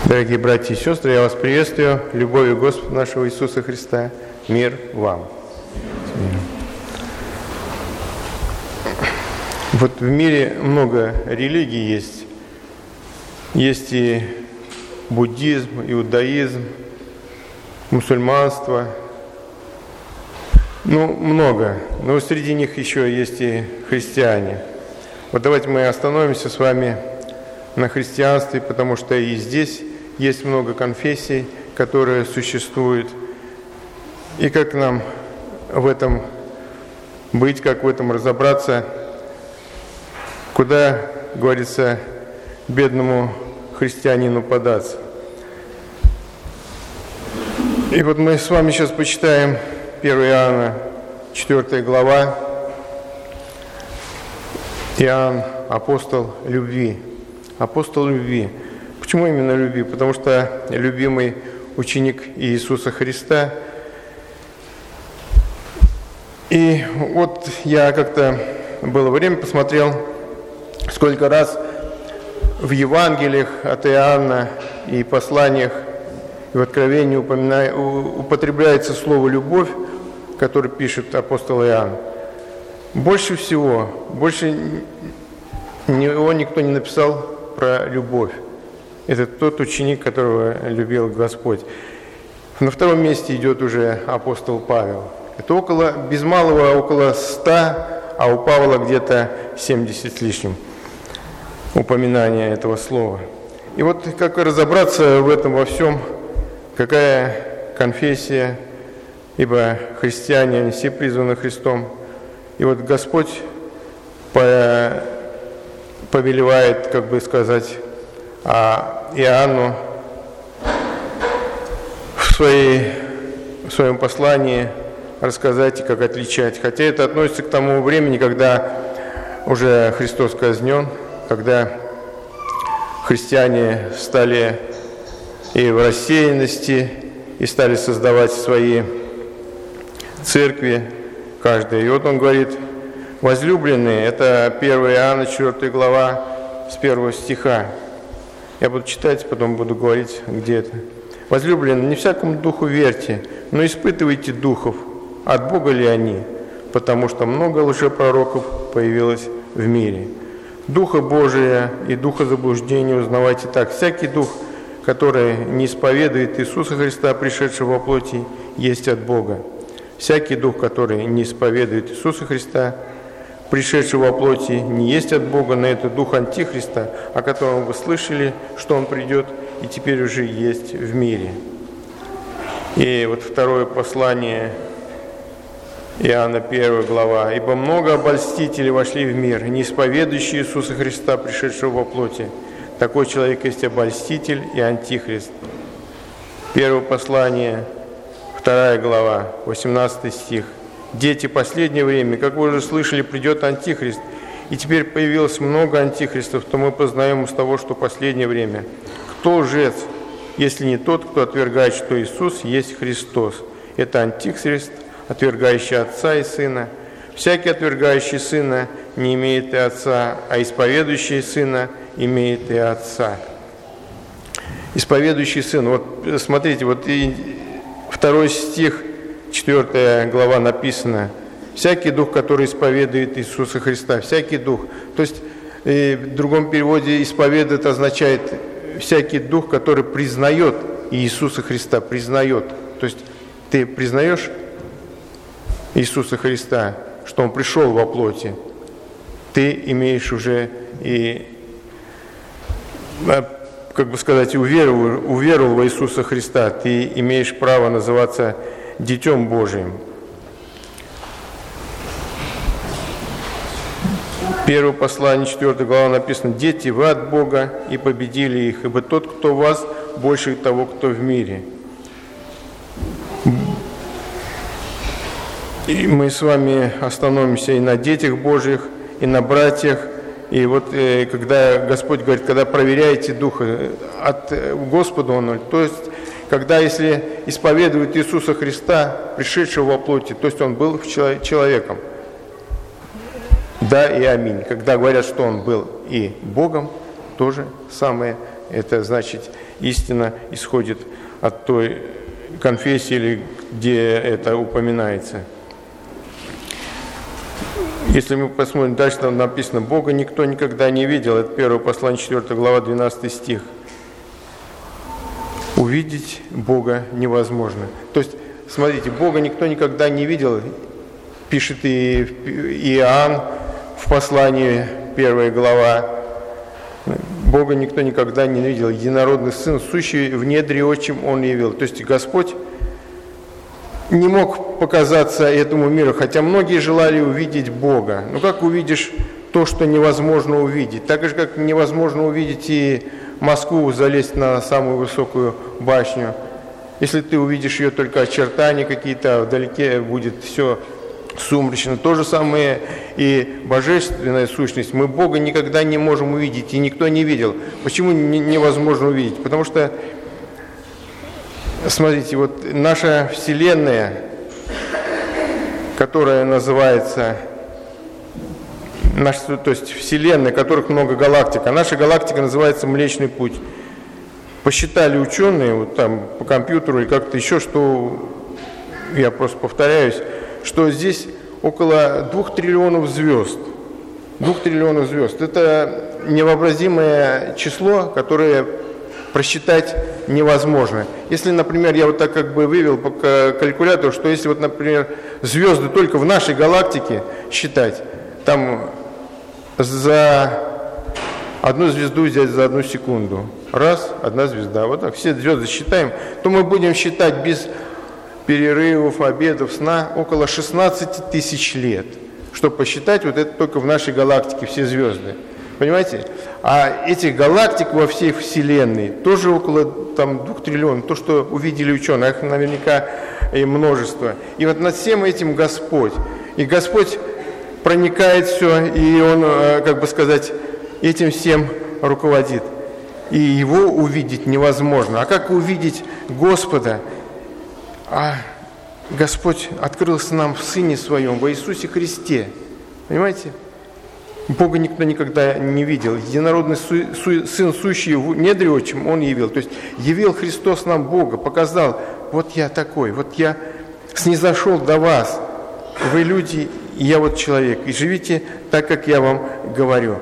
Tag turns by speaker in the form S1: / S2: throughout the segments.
S1: Дорогие братья и сестры, я вас приветствую. Любовью Господа нашего Иисуса Христа. Мир вам. Вот в мире много религий есть. Есть и буддизм, иудаизм, мусульманство. Много. Но среди них еще есть и христиане. Вот давайте мы остановимся с вами на христианстве, потому что и здесь есть много конфессий, которые существуют. И как нам в этом быть, как в этом разобраться, куда, говорится, бедному христианину податься. И вот мы с вами сейчас почитаем 1 Иоанна, 4 глава. Иоанн, апостол любви. Апостол любви. Почему именно любви? Потому что любимый ученик Иисуса Христа. И вот я как-то было время посмотрел, сколько раз в Евангелиях от Иоанна и посланиях и в Откровении употребляется слово «любовь», которое пишет апостол Иоанн. Больше всего, его никто не написал про любовь. Это тот ученик, которого любил Господь. На втором месте идет уже апостол Павел. Это без малого около 100, а у Павла где-то 70 с лишним упоминания этого слова. И вот как разобраться в этом во всем, какая конфессия, ибо христиане, они все призваны Христом. И вот Господь повелевает, как бы сказать, Иоанну в своем послании рассказать, как отличать. Хотя это относится к тому времени, когда уже Христос казнен, когда христиане стали и в рассеянности, и стали создавать свои церкви, каждая. И вот он говорит: возлюбленные, это 1 Иоанна, 4 глава, с 1 стиха. Я буду читать, потом буду говорить, где это. Возлюбленные, не всякому духу верьте, но испытывайте духов, от Бога ли они, потому что много лжепророков появилось в мире. Духа Божия и духа заблуждения узнавайте так. Всякий дух, который не исповедует Иисуса Христа, пришедшего во плоти, есть от Бога. Всякий дух, который не исповедует Иисуса Христа, пришедшего во плоти, не есть от Бога, но это дух Антихриста, о котором вы слышали, что он придет и теперь уже есть в мире. И вот второе послание Иоанна, 1 глава. «Ибо много обольстителей вошли в мир, не исповедующие Иисуса Христа, пришедшего во плоти. Такой человек есть обольститель и антихрист». Первое послание, 2 глава, 18 стих. «Дети, последнее время, как вы уже слышали, придет антихрист, и теперь появилось много антихристов, то мы познаем из того, что последнее время. Кто лжец, если не тот, кто отвергает, что Иисус есть Христос? Это антихрист, отвергающий Отца и Сына. Всякий, отвергающий Сына, не имеет и Отца, а исповедующий Сына имеет и Отца». Исповедующий Сын. Вот смотрите, вот и 2 стих, 4 глава написано: «Всякий дух, который исповедует Иисуса Христа». Всякий дух. То есть в другом переводе исповедует означает всякий дух, который признает Иисуса Христа, признает. То есть ты признаешь Иисуса Христа, что Он пришел во плоти, ты имеешь уже и, как бы сказать, уверовал в Иисуса Христа, ты имеешь право называться Детем Божиим. Первое послание, 4 глава написано: «Дети, вы от Бога, и победили их, ибо тот, кто в вас, больше того, кто в мире». И мы с вами остановимся и на детях Божьих, и на братьях. И вот когда Господь говорит, когда проверяете Духа, от Господа Он, то есть когда, если исповедуют Иисуса Христа, пришедшего во плоти, то есть Он был человеком. Да и аминь. Когда говорят, что Он был и Богом, то же самое Это значит, истина исходит от той конфессии, или где это упоминается. Если мы посмотрим дальше, там написано: Бога никто никогда не видел. Это 1 послание, 4 глава, 12 стих. Увидеть Бога невозможно. То есть, смотрите, Бога никто никогда не видел, пишет и Иоанн в послании, 1 глава. Бога никто никогда не видел. Единородный Сын, сущий в недре отчим, Он явил. То есть Господь не мог показаться этому миру, хотя многие желали увидеть Бога. Но как увидишь то, что невозможно увидеть? Так же, как невозможно увидеть и Москву, залезть на самую высокую башню. Если ты увидишь ее только очертания какие-то, вдалеке будет все сумрачно. То же самое и божественная сущность. Мы Бога никогда не можем увидеть, и никто не видел. Почему невозможно увидеть? Потому что, смотрите, вот наша Вселенная, которая называется, то есть Вселенная, в которых много галактик, а наша галактика называется Млечный Путь. Посчитали ученые, вот там по компьютеру и как-то еще, что, я просто повторяюсь, что здесь около 2 триллионов звезд. 2 триллионов звезд. Это невообразимое число, которое просчитать невозможно. Если, например, я вот так как бы вывел по калькулятору, что если вот, например, звезды только в нашей галактике считать, там за одну звезду взять за 1 секунду. Раз, 1 звезда. Вот так все звезды считаем, то мы будем считать без перерывов, обедов, сна около 16 тысяч лет. Чтобы посчитать, вот это только в нашей галактике все звезды. Понимаете? А этих галактик во всей Вселенной тоже около там 2 триллионов. То, что увидели ученые, их наверняка и множество. И вот над всем этим Господь. И Господь проникает все, и Он, как бы сказать, этим всем руководит. И Его увидеть невозможно. А как увидеть Господа? А Господь открылся нам в Сыне Своем, во Иисусе Христе. Понимаете? Бога никто никогда не видел. Единородный Сын, сущий в недре отчим, Он явил. То есть явил Христос нам Бога, показал: вот я такой, вот я снизошел до вас. Вы люди, и я вот человек. И живите так, как я вам говорю.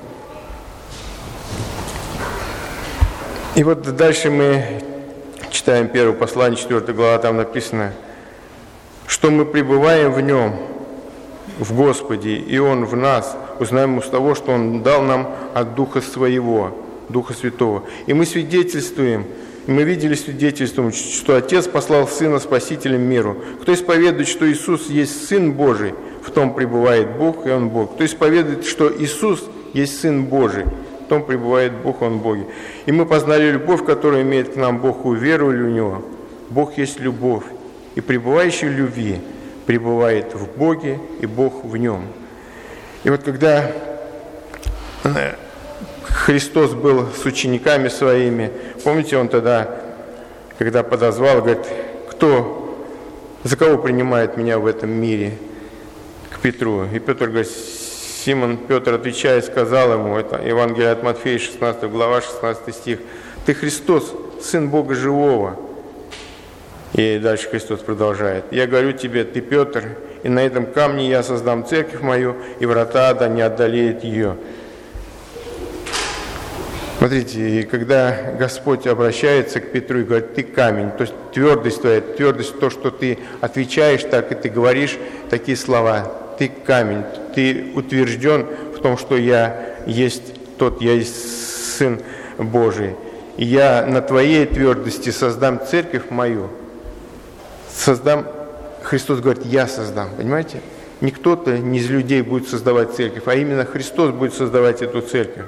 S1: И вот дальше мы читаем 1 послание, 4 глава, там написано, что мы пребываем в Нем, в Господе, и Он в нас, узнаем из того, что Он дал нам от Духа Своего, Духа Святого. И мы свидетельствуем, и мы видели свидетельством, что Отец послал Сына Спасителем миру. Кто исповедует, что Иисус есть Сын Божий, в том пребывает Бог, и Он Бог. Кто исповедует, что Иисус есть Сын Божий, в том пребывает Бог, Он Боге. И мы познали любовь, которую имеет к нам Бог, уверовали в Него. Бог есть любовь, и пребывающий в любви пребывает в Боге, и Бог в Нем. И вот когда Христос был с учениками Своими, помните, Он тогда, когда подозвал, говорит: кто, за кого принимает меня в этом мире? К Петру. И Петр говорит, Симон Петр, отвечая, сказал ему, это Евангелие от Матфея, 16 глава, 16 стих: «Ты Христос, Сын Бога Живого». И дальше Христос продолжает: «Я говорю тебе, ты Петр, и на этом камне я создам церковь мою, и врата ада не одолеют ее». Смотрите, и когда Господь обращается к Петру и говорит: «Ты камень», то есть твердость твоя, твердость, то, что ты отвечаешь, так и ты говоришь такие слова. Ты камень, ты утвержден в том, что я есть тот, я есть Сын Божий. И я на твоей твердости создам церковь мою. Создам, Христос говорит, я создам, понимаете? Не кто-то, не из людей будет создавать церковь, а именно Христос будет создавать эту церковь.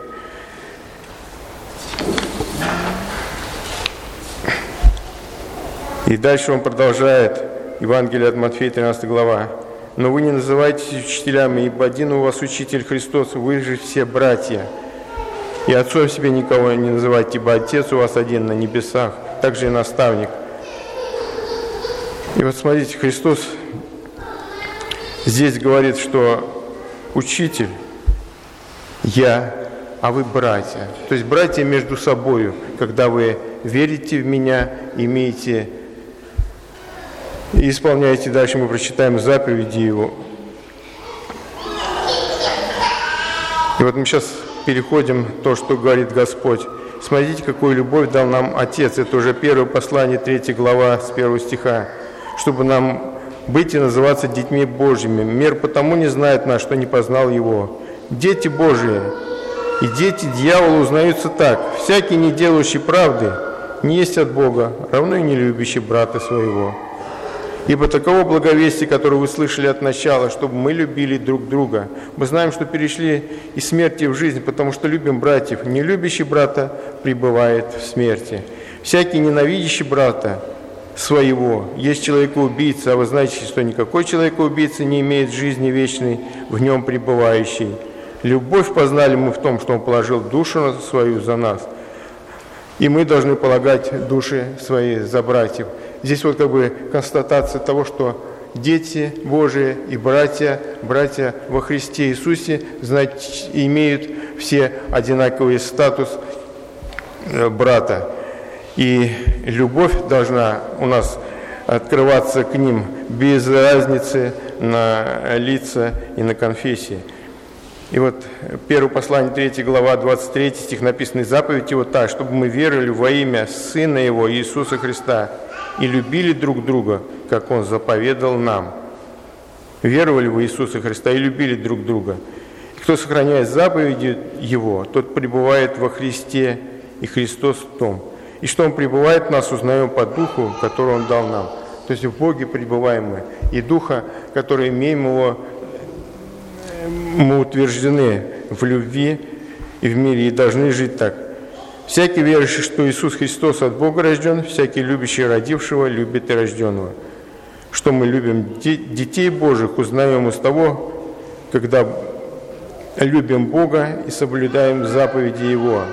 S1: И дальше он продолжает, Евангелие от Матфея, 13 глава. «Но вы не называйтесь учителями, ибо один у вас учитель Христос, вы же все братья. И отцом себе никого не называйте, ибо Отец у вас один на небесах, также и наставник». И вот смотрите, Христос здесь говорит, что учитель, я а вы братья. То есть братья между собою, когда вы верите в Меня, имеете и исполняете, дальше мы прочитаем заповеди Его. И вот мы сейчас переходим к тому, что говорит Господь. Смотрите, какую любовь дал нам Отец. Это уже 1 послание, 3 глава, с 1 стиха. Чтобы нам быть и называться детьми Божьими. Мир потому не знает нас, что не познал Его. Дети Божии и дети дьявола узнаются так. Всякий, не делающий правды, не есть от Бога, равно и не любящий брата своего. Ибо таково благовестие, которое вы слышали от начала, чтобы мы любили друг друга. Мы знаем, что перешли из смерти в жизнь, потому что любим братьев. Не любящий брата пребывает в смерти. Всякий, ненавидящий брата своего, есть человекоубийца, а вы знаете, что никакой человекоубийца не имеет жизни вечной, в нем пребывающей. Любовь познали мы в том, что Он положил душу свою за нас, и мы должны полагать души свои за братьев. Здесь вот как бы констатация того, что дети Божии и братья во Христе Иисусе, значит, имеют все одинаковый статус брата. И любовь должна у нас открываться к ним без разницы на лица и на конфессии. И вот 1 послание, 3 глава, 23 стих написано: «Заповедь Его так, чтобы мы верили во имя Сына Его, Иисуса Христа, и любили друг друга, как Он заповедал нам». Веровали в Иисуса Христа и любили друг друга. И кто сохраняет заповеди Его, тот пребывает во Христе, и Христос в том. И что Он пребывает в нас, узнаем по Духу, который Он дал нам. То есть в Боге пребываем мы. И Духа, который имеем Его, мы утверждены в любви и в мире, и должны жить так. Всякий верующий, что Иисус Христос от Бога рожден, всякий любящий родившего любит и рожденного. Что мы любим детей Божьих, узнаем из того, когда любим Бога и соблюдаем заповеди Его.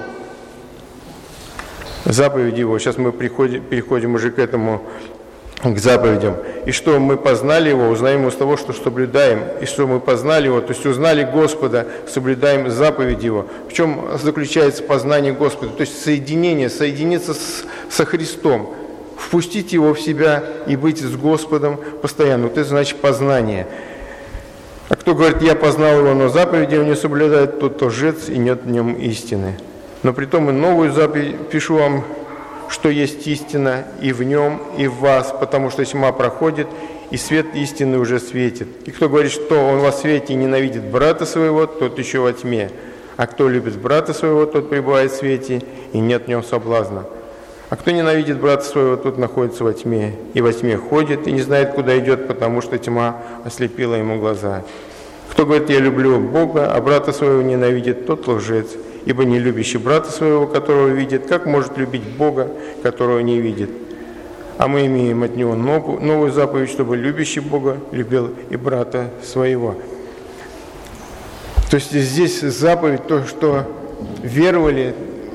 S1: Заповеди Его. Сейчас мы переходим уже к этому, к заповедям. И что мы познали Его, узнаем из того, что соблюдаем. И что мы познали Его, то есть узнали Господа, соблюдаем заповеди Его. В чем заключается познание Господа? То есть соединиться со Христом, впустить Его в себя и быть с Господом постоянно. Вот это значит познание. А кто говорит: я познал Его, но заповеди Его не соблюдает, тот лжец, и нет в нем истины. Но притом и новую заповедь пишу вам, что есть истина и в нем, и в вас, потому что тьма проходит, и свет истины уже светит. И кто говорит, что он во свете и ненавидит брата своего, тот еще во тьме. А кто любит брата своего, тот пребывает в свете, и нет в нем соблазна. А кто ненавидит брата своего, тот находится во тьме, и во тьме ходит, и не знает, куда идет, потому что тьма ослепила ему глаза. Кто говорит: я люблю Бога, а брата своего ненавидит, тот лжец. Ибо не любящий брата своего, которого видит, как может любить Бога, которого не видит? А мы имеем от Него новую заповедь, чтобы любящий Бога любил и брата своего. То есть здесь заповедь, то, что веровали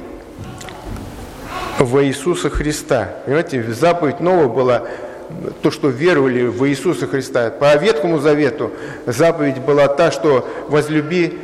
S1: в Иисуса Христа. Понимаете, заповедь новая была то, что веровали в Иисуса Христа. По Ветхому Завету заповедь была та, что возлюби,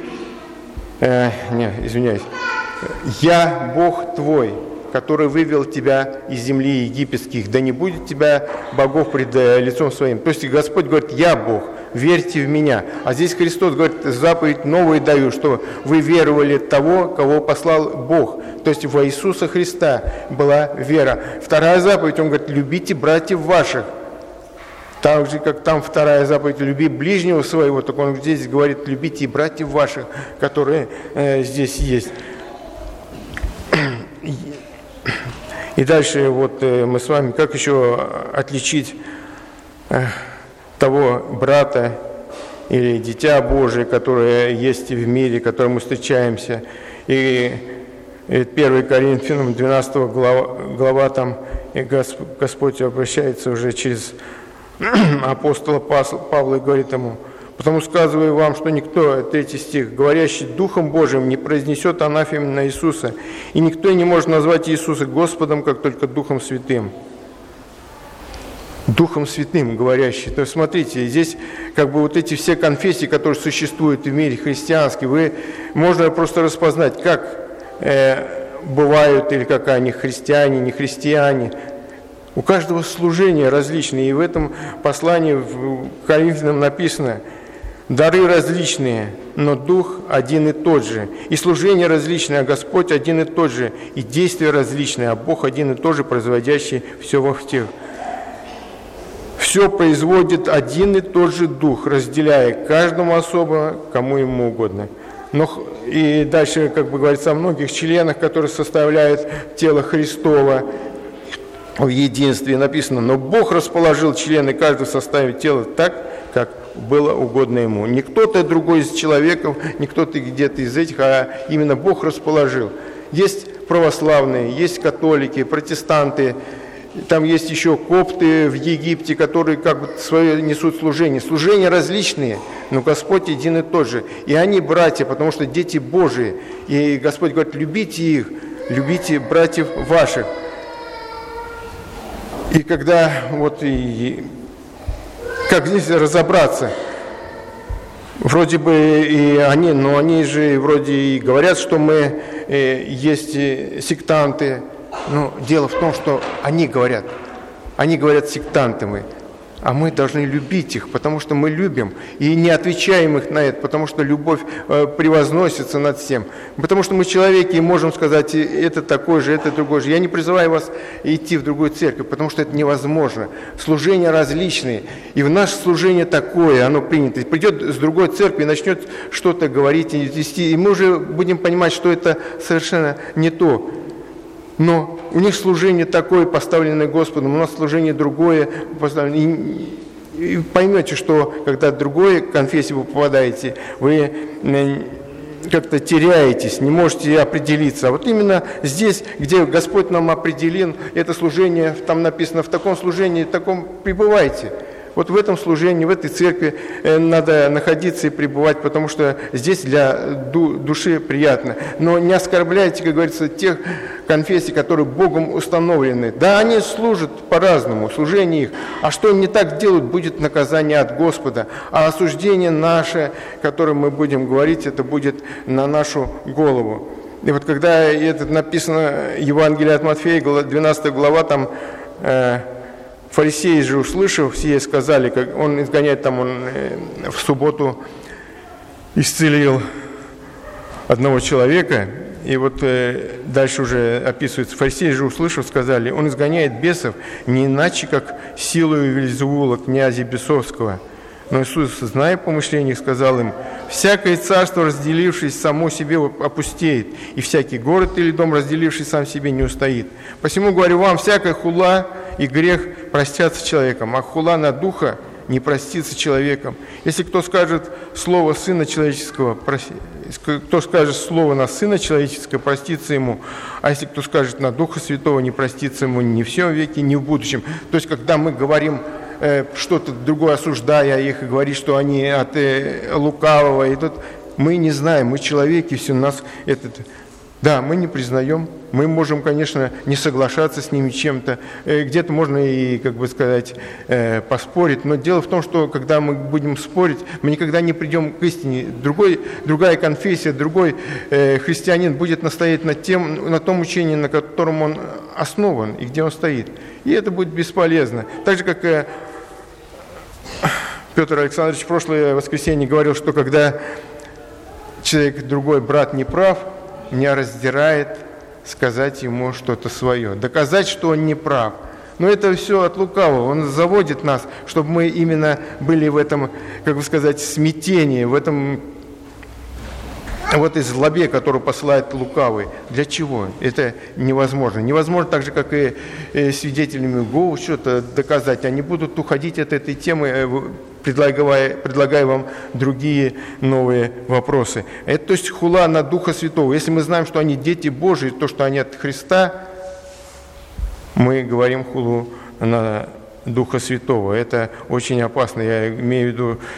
S1: «Я Бог твой, который вывел тебя из земли египетских, да не будет тебя богов пред лицом своим». То есть Господь говорит: «Я Бог, верьте в Меня». А здесь Христос говорит: заповедь новую даю, что вы веровали того, кого послал Бог. То есть во Иисуса Христа была вера. Вторая заповедь, Он говорит: любите братьев ваших. Так же, как там вторая заповедь: люби ближнего своего, так Он здесь говорит: любите и братьев ваших, которые здесь есть. И дальше вот мы с вами, как еще отличить того брата или дитя Божие, которое есть в мире, которым мы встречаемся. И 1 Коринфянам 12 глава там Господь обращается уже через апостола Павла и говорит ему: «Потому сказываю вам, что никто, 3 стих, говорящий Духом Божиим, не произнесет анафем на Иисуса, и никто не может назвать Иисуса Господом, как только Духом Святым». Духом Святым говорящий. То есть, смотрите, здесь как бы вот эти все конфессии, которые существуют в мире христианском, можно просто распознать, как бывают, или как они христиане, не христиане. У каждого служения различные, и в этом послании в Коринфянам написано: дары различные, но Дух один и тот же, и служение различное, а Господь один и тот же, и действия различные, а Бог один и тот же, производящий все во всех. Все производит один и тот же Дух, разделяя каждому особо, кому ему угодно. И дальше, как бы говорится, о многих членах, которые составляют тело Христово в единстве, написано: но Бог расположил члены каждого в составе тела так, как было угодно ему. Не кто-то другой из человеков, не кто-то где-то из этих, а именно Бог расположил. Есть православные, есть католики, протестанты, там есть еще копты в Египте, которые как бы свое несут служение. Служения различные, но Господь один и тот же. И они братья, потому что дети Божии. И Господь говорит: любите их, любите братьев ваших. И когда как здесь разобраться? Вроде бы и они, но они же вроде и говорят, что мы есть сектанты. Но дело в том, что они говорят сектанты мы, а мы должны любить их, потому что мы любим, и не отвечаем их на это, потому что любовь превозносится над всем. Потому что мы человеки и можем сказать: это такой же, это другой же. Я не призываю вас идти в другую церковь, потому что это невозможно. Служения различные, и в наше служение такое, оно принято. Придет с другой церкви и начнет что-то говорить и вести, и мы уже будем понимать, что это совершенно не то. Но у них служение такое, поставленное Господом, у нас служение другое поставленное. И поймете, что когда в другой конфессии вы попадаете, вы как-то теряетесь, не можете определиться. А вот именно здесь, где Господь нам определил это служение, там написано: в таком служении, в таком пребывайте. Вот в этом служении, в этой церкви надо находиться и пребывать, потому что здесь для души приятно. Но не оскорбляйте, как говорится, тех конфессий, которые Богом установлены. Да, они служат по-разному, служение их. А что не так делают, будет наказание от Господа. А осуждение наше, которое мы будем говорить, это будет на нашу голову. И вот когда это написано, Евангелие от Матфея, 12 глава, там... Фарисеи же, услышав, все сказали, как он изгоняет, там он в субботу исцелил одного человека, и вот дальше уже описывается: фарисеи же, услышав, сказали: он изгоняет бесов не иначе, как силою Вельзевула, князя бесовского. Но Иисус, зная помышления, сказал им: всякое царство, разделившись само себе, опустеет, и всякий город или дом, разделивший сам себе, не устоит. Посему говорю вам, всякая хула и грех простятся человеком, а хула на духа не простится человеком. Если кто скажет слово Сына Человеческого, кто скажет слово на Сына Человеческого, простится ему, а если кто скажет на Духа Святого, не простится ему ни в всем веке, ни в будущем. То есть, когда мы говорим что-то другое, осуждая их, и говорить, что они от лукавого, и тут мы не знаем, мы человеки, все нас да, мы не признаем, мы можем, конечно, не соглашаться с ними чем-то, где-то можно и, как бы сказать, поспорить, но дело в том, что когда мы будем спорить, мы никогда не придем к истине. Другая конфессия, другой христианин будет настоять на том учении, на котором он основан и где он стоит. И это будет бесполезно. Так же, как Петр Александрович в прошлое воскресенье говорил, что когда человек, другой брат, не прав, меня раздирает сказать ему что-то свое, доказать, что он не прав. Но это все от лукавого. Он заводит нас, чтобы мы именно были в этом, как бы сказать, смятении, в этом вот и злобе, которую посылает лукавый. Для чего? Это невозможно. Невозможно так же, как и свидетелями Иеговы что-то доказать. Они будут уходить от этой темы, предлагая вам другие новые вопросы. Это, то есть, хула на Духа Святого. Если мы знаем, что они дети Божии, то, что они от Христа, мы говорим хулу на Духа Святого. Это очень опасно. Я имею в виду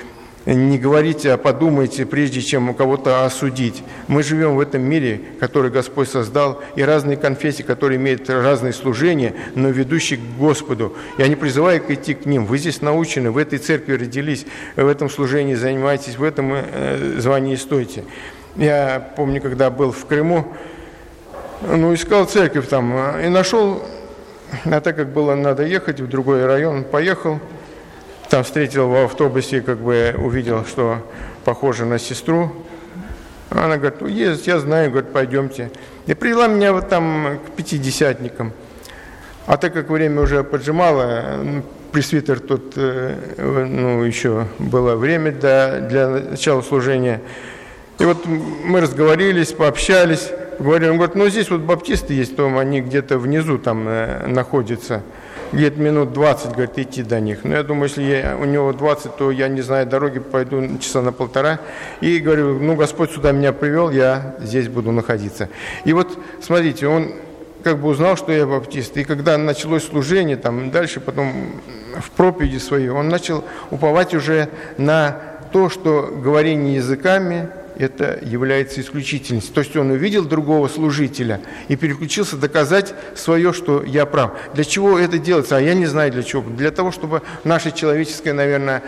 S1: не говорите, а подумайте, прежде чем кого-то осудить. Мы живем в этом мире, который Господь создал, и разные конфессии, которые имеют разные служения, но ведущие к Господу. Я не призываю идти к ним. Вы здесь научены, в этой церкви родились, в этом служении занимаетесь, в этом звании стойте. Я помню, когда был в Крыму, искал церковь там и нашел, а так как было надо ехать в другой район, поехал. Там встретил в автобусе, увидел, что похоже на сестру. Она говорит, есть, я знаю, говорит, пойдемте. И привела меня там к пятидесятникам. А так как время уже поджимало, пресвитер тут, еще было время для начала служения. И мы разговорились, пообщались. Говорили, он говорит, здесь баптисты есть, то они где-то внизу там находятся. Где-то минут 20, говорит, идти до них. Но я думаю, если у него 20, то я не знаю дороги, пойду часа на полтора. И говорю, Господь сюда меня привел, я здесь буду находиться. И смотрите, он узнал, что я баптист. И когда началось служение, дальше потом в проповеди своей, он начал уповать уже на то, что говорение языками это является исключительностью. То есть он увидел другого служителя и переключился доказать свое, что я прав. Для чего это делается? А я не знаю для чего. Для того, чтобы наше человеческое, наверное,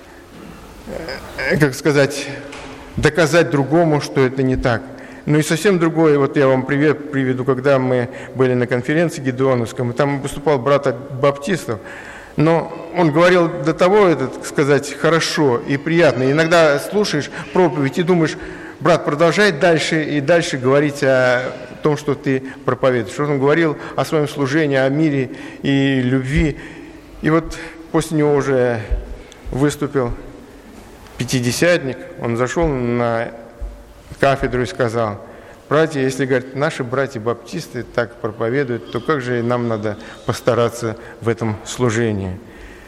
S1: доказать другому, что это не так. И совсем другое, я вам привет приведу, когда мы были на конференции Гедеоновском, там выступал брат от баптистов. Но он говорил до того, хорошо и приятно. Иногда слушаешь проповедь и думаешь, брат, продолжай дальше и дальше говорить о том, что ты проповедуешь. Он говорил о своем служении, о мире и любви. И после него уже выступил пятидесятник. Он зашел на кафедру и сказал, братья, если, говорит, наши братья-баптисты так проповедуют, то как же нам надо постараться в этом служении?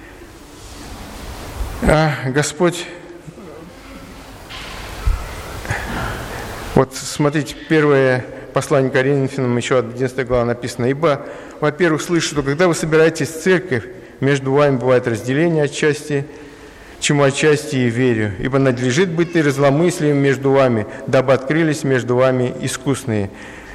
S1: А Господь, смотрите, первое послание Коринфянам, еще 11 глава написано, «Ибо, во-первых, слышу, что когда вы собираетесь в церковь, между вами бывает разделение отчасти, чему отчасти и верю. Ибо надлежит быть и разломыслием между вами, дабы открылись между вами искусные».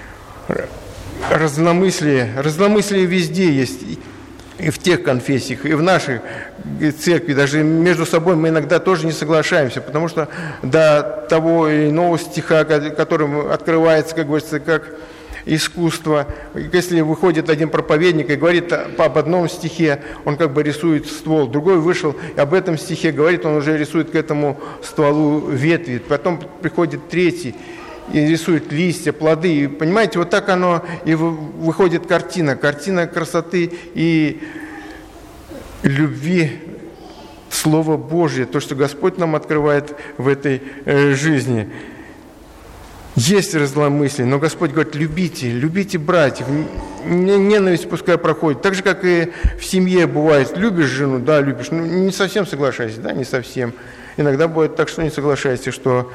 S1: Разномыслие везде есть, и в тех конфессиях, и в нашей церкви. Даже между собой мы иногда тоже не соглашаемся, потому что до того или иного стиха, которым открывается, как говорится, как искусство. Если выходит один проповедник и говорит об одном стихе, он рисует ствол. Другой вышел и об этом стихе говорит, он уже рисует к этому стволу ветви. Потом приходит третий и рисует листья, плоды. И, понимаете, так оно и выходит картина. Картина красоты и любви, Слово Божье, то, что Господь нам открывает в этой жизни. Есть разломыслие, но Господь говорит, любите братьев, ненависть пускай проходит. Так же, как и в семье бывает, любишь жену, да, любишь, не совсем соглашайся, да, не совсем. Иногда бывает так, что не соглашайся, что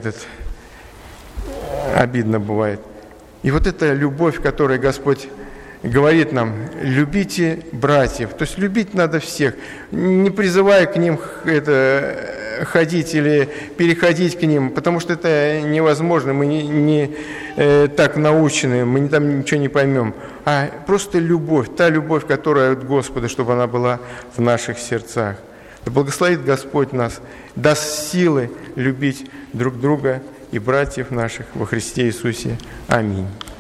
S1: обидно бывает. И эта любовь, которой Господь говорит нам, любите братьев, то есть любить надо всех, не призывая к ним ходить или переходить к ним, потому что это невозможно, мы не так научены, мы там ничего не поймем, а просто любовь, та любовь, которая от Господа, чтобы она была в наших сердцах. Да благословит Господь нас, даст силы любить друг друга и братьев наших во Христе Иисусе. Аминь.